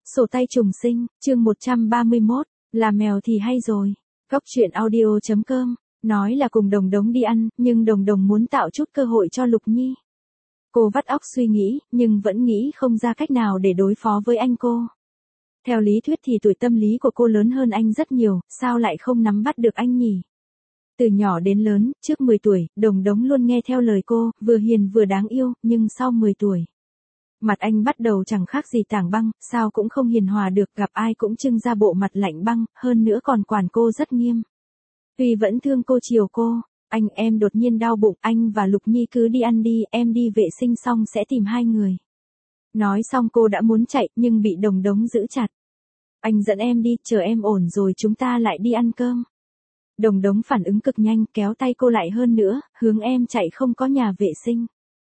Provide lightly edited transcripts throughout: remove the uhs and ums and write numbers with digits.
Sổ tay trùng sinh, chương 131, là mèo thì hay rồi. Góc truyện audio.com, nói là cùng Đồng Đống đi ăn, nhưng Đồng Đồng muốn tạo chút cơ hội cho Lục Nhi. Cô vắt óc suy nghĩ, nhưng vẫn nghĩ không ra cách nào để đối phó với anh cô. Theo lý thuyết thì tuổi tâm lý của cô lớn hơn anh rất nhiều, sao lại không nắm bắt được anh nhỉ? Từ nhỏ đến lớn, trước 10 tuổi, Đồng Đống luôn nghe theo lời cô, vừa hiền vừa đáng yêu, nhưng sau 10 tuổi. Mặt anh bắt đầu chẳng khác gì tảng băng, sao cũng không hiền hòa được, gặp ai cũng trưng ra bộ mặt lạnh băng, hơn nữa còn quản cô rất nghiêm. Tuy vẫn thương cô chiều cô, em đột nhiên đau bụng, anh và Lục Nhi cứ đi ăn đi, em đi vệ sinh xong sẽ tìm hai người. Nói xong cô đã muốn chạy, nhưng bị Đồng Đống giữ chặt. Anh dẫn em đi, chờ em ổn rồi chúng ta lại đi ăn cơm. Đồng Đống phản ứng cực nhanh, kéo tay cô lại hơn nữa, hướng em chạy không có nhà vệ sinh.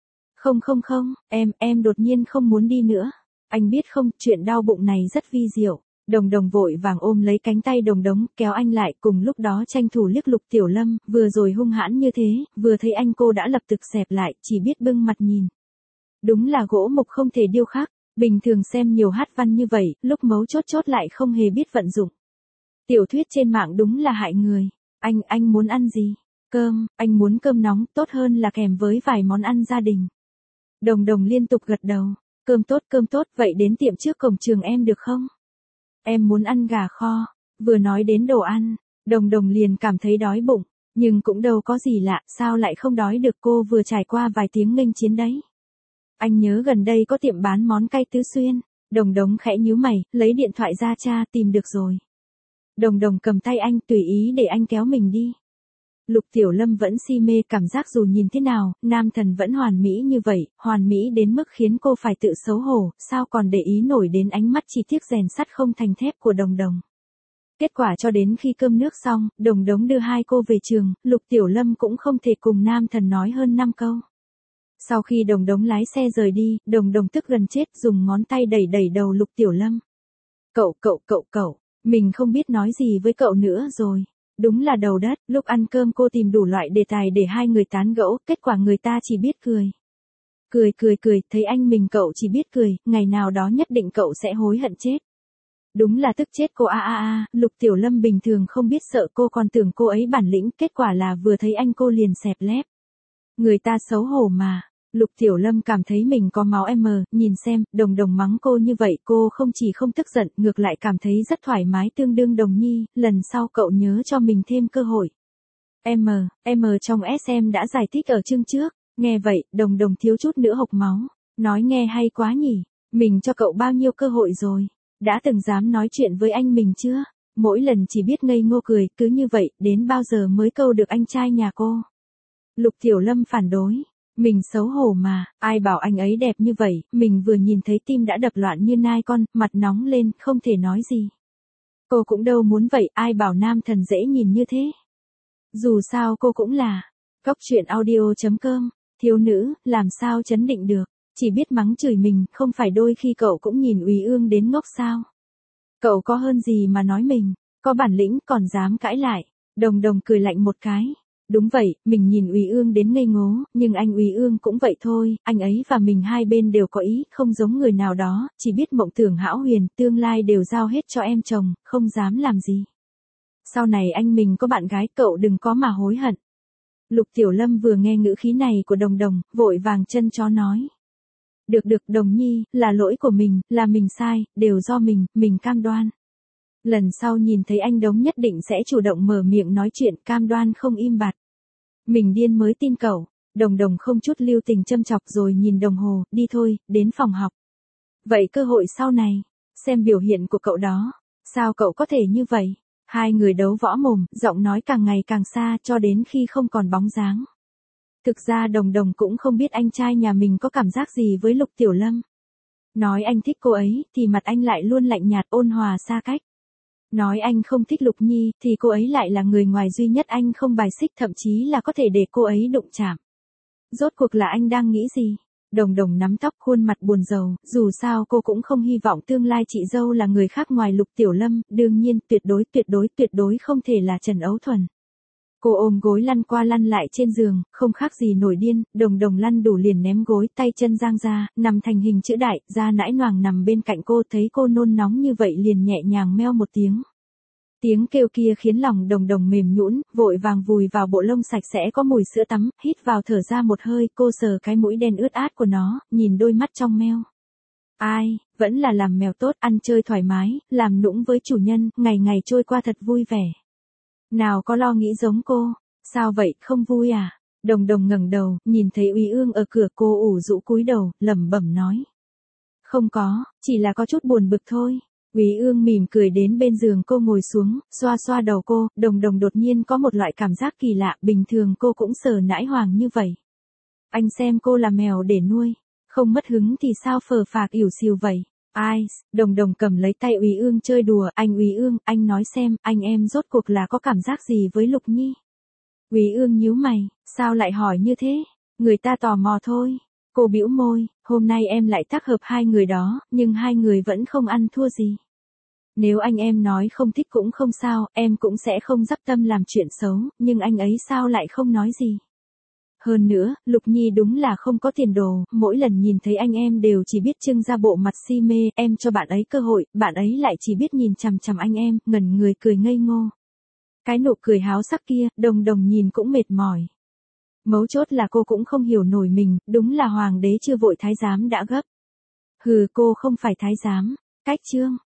Không, em đột nhiên không muốn đi nữa. Anh biết không, chuyện đau bụng này rất vi diệu. Đồng Đồng vội vàng ôm lấy cánh tay Đồng Đống, kéo anh lại, cùng lúc đó tranh thủ liếc Lục Tiểu Lâm, vừa rồi hung hãn như thế, vừa thấy anh cô đã lập tức xẹp lại, chỉ biết bưng mặt nhìn. Đúng là gỗ mục không thể điêu khắc, bình thường xem nhiều hát văn như vậy, lúc mấu chốt lại không hề biết vận dụng. Tiểu thuyết trên mạng đúng là hại người. Anh muốn ăn gì? Cơm, anh muốn cơm nóng, tốt hơn là kèm với vài món ăn gia đình. Đồng Đồng liên tục gật đầu. Cơm tốt, vậy đến tiệm trước cổng trường em được không? Em muốn ăn gà kho. Vừa nói đến đồ ăn, Đồng Đồng liền cảm thấy đói bụng, nhưng cũng đâu có gì lạ, sao lại không đói được, cô vừa trải qua vài tiếng nghênh chiến đấy. Anh nhớ gần đây có tiệm bán món cay Tứ Xuyên. Đồng Đống khẽ nhíu mày, lấy điện thoại ra tra, tìm được rồi. Đồng Đồng cầm tay anh, tùy ý để anh kéo mình đi. Lục Tiểu Lâm vẫn si mê, cảm giác dù nhìn thế nào, nam thần vẫn hoàn mỹ như vậy, hoàn mỹ đến mức khiến cô phải tự xấu hổ, sao còn để ý nổi đến ánh mắt chi tiết rèn sắt không thành thép của Đồng Đồng. Kết quả cho đến khi cơm nước xong, Đồng Đống đưa hai cô về trường, Lục Tiểu Lâm cũng không thể cùng nam thần nói hơn 5 câu. Sau khi Đồng Đống lái xe rời đi, Đồng Đồng tức gần chết, dùng ngón tay đẩy đầu Lục Tiểu Lâm. Cậu, mình không biết nói gì với cậu nữa rồi. Đúng là đầu đất, lúc ăn cơm cô tìm đủ loại đề tài để hai người tán gẫu, kết quả người ta chỉ biết cười. Cười, thấy anh mình cậu chỉ biết cười, ngày nào đó nhất định cậu sẽ hối hận chết. Đúng là tức chết cô Lục Tiểu Lâm bình thường không biết sợ, cô còn tưởng cô ấy bản lĩnh, kết quả là vừa thấy anh cô liền xẹp lép. Người ta xấu hổ mà. Lục Tiểu Lâm cảm thấy mình có máu nhìn xem, Đồng Đồng mắng cô như vậy, cô không chỉ không tức giận, ngược lại cảm thấy rất thoải mái, tương đương Đồng Nhi, lần sau cậu nhớ cho mình thêm cơ hội. Trong SM đã giải thích ở chương trước, nghe vậy, Đồng Đồng thiếu chút nữa hộc máu, nói nghe hay quá nhỉ, mình cho cậu bao nhiêu cơ hội rồi, đã từng dám nói chuyện với anh mình chưa, mỗi lần chỉ biết ngây ngô cười, cứ như vậy, đến bao giờ mới câu được anh trai nhà cô. Lục Tiểu Lâm phản đối. Mình xấu hổ mà, ai bảo anh ấy đẹp như vậy, mình vừa nhìn thấy tim đã đập loạn như nai con, mặt nóng lên, không thể nói gì. Cô cũng đâu muốn vậy, ai bảo nam thần dễ nhìn như thế. Dù sao cô cũng là, góc truyện audio.com, thiếu nữ, làm sao trấn định được, chỉ biết mắng chửi mình, không phải đôi khi cậu cũng nhìn úy ương đến ngốc sao. Cậu có hơn gì mà nói mình, có bản lĩnh còn dám cãi lại, Đồng Đồng cười lạnh một cái. Đúng vậy, mình nhìn Úy Ương đến ngây ngố, nhưng anh Úy Ương cũng vậy thôi, anh ấy và mình hai bên đều có ý, không giống người nào đó, chỉ biết mộng tưởng hão huyền, tương lai đều giao hết cho em chồng, không dám làm gì. Sau này anh mình có bạn gái, cậu đừng có mà hối hận. Lục Tiểu Lâm vừa nghe ngữ khí này của Đồng Đồng, vội vàng chân chó nói. Được, Đồng Nhi, là lỗi của mình, là mình sai, đều do mình cam đoan. Lần sau nhìn thấy anh Đống nhất định sẽ chủ động mở miệng nói chuyện, cam đoan không im bặt. Mình điên mới tin cậu. Đồng Đồng không chút lưu tình châm chọc rồi nhìn đồng hồ, đi thôi, đến phòng học. Vậy cơ hội sau này, xem biểu hiện của cậu đó, sao cậu có thể như vậy? Hai người đấu võ mồm, giọng nói càng ngày càng xa cho đến khi không còn bóng dáng. Thực ra Đồng Đồng cũng không biết anh trai nhà mình có cảm giác gì với Lục Tiểu Lâm. Nói anh thích cô ấy, thì mặt anh lại luôn lạnh nhạt ôn hòa xa cách. Nói anh không thích Lục Nhi, thì cô ấy lại là người ngoài duy nhất anh không bài xích, thậm chí là có thể để cô ấy đụng chạm. Rốt cuộc là anh đang nghĩ gì? Đồng Đồng nắm tóc, khuôn mặt buồn rầu, dù sao cô cũng không hy vọng tương lai chị dâu là người khác ngoài Lục Tiểu Lâm, đương nhiên tuyệt đối không thể là Trần Ấu Thuần. Cô ôm gối lăn qua lăn lại trên giường, không khác gì nổi điên, Đồng Đồng lăn đủ liền ném gối, tay chân giang ra, nằm thành hình chữ đại, da nãi noàng nằm bên cạnh cô, thấy cô nôn nóng như vậy liền nhẹ nhàng meo một tiếng. Tiếng kêu kia khiến lòng Đồng Đồng mềm nhũn, vội vàng vùi vào bộ lông sạch sẽ có mùi sữa tắm, hít vào thở ra một hơi, cô sờ cái mũi đen ướt át của nó, nhìn đôi mắt trong meo. Ai, vẫn là làm mèo tốt, ăn chơi thoải mái, làm nũng với chủ nhân, ngày ngày trôi qua thật vui vẻ. Nào có lo nghĩ giống cô, sao vậy, không vui à? Đồng Đồng ngẩng đầu, nhìn thấy Úy Ương ở cửa, cô ủ rũ cúi đầu, lẩm bẩm nói. Không có, chỉ là có chút buồn bực thôi. Úy Ương mỉm cười đến bên giường cô ngồi xuống, xoa xoa đầu cô, Đồng Đồng đột nhiên có một loại cảm giác kỳ lạ, bình thường cô cũng sờ nãi hoàng như vậy. Anh xem cô là mèo để nuôi, không mất hứng thì sao phờ phạc ỉu xìu vậy? Ai, Đồng Đồng cầm lấy tay Úy Ương chơi đùa, anh Úy Ương, anh nói xem, anh em rốt cuộc là có cảm giác gì với Lục Nhi? Úy Ương nhíu mày, sao lại hỏi như thế? Người ta tò mò thôi. Cô bĩu môi, hôm nay em lại tác hợp hai người đó, nhưng hai người vẫn không ăn thua gì. Nếu anh em nói không thích cũng không sao, em cũng sẽ không dắp tâm làm chuyện xấu, nhưng anh ấy sao lại không nói gì. Hơn nữa, Lục Nhi đúng là không có tiền đồ, mỗi lần nhìn thấy anh em đều chỉ biết trưng ra bộ mặt si mê, em cho bạn ấy cơ hội, bạn ấy lại chỉ biết nhìn chằm chằm anh em, ngẩn người cười ngây ngô. Cái nụ cười háo sắc kia, Đồng Đồng nhìn cũng mệt mỏi. Mấu chốt là cô cũng không hiểu nổi mình, đúng là hoàng đế chưa vội thái giám đã gấp. Hừ, cô không phải thái giám. Cách chương.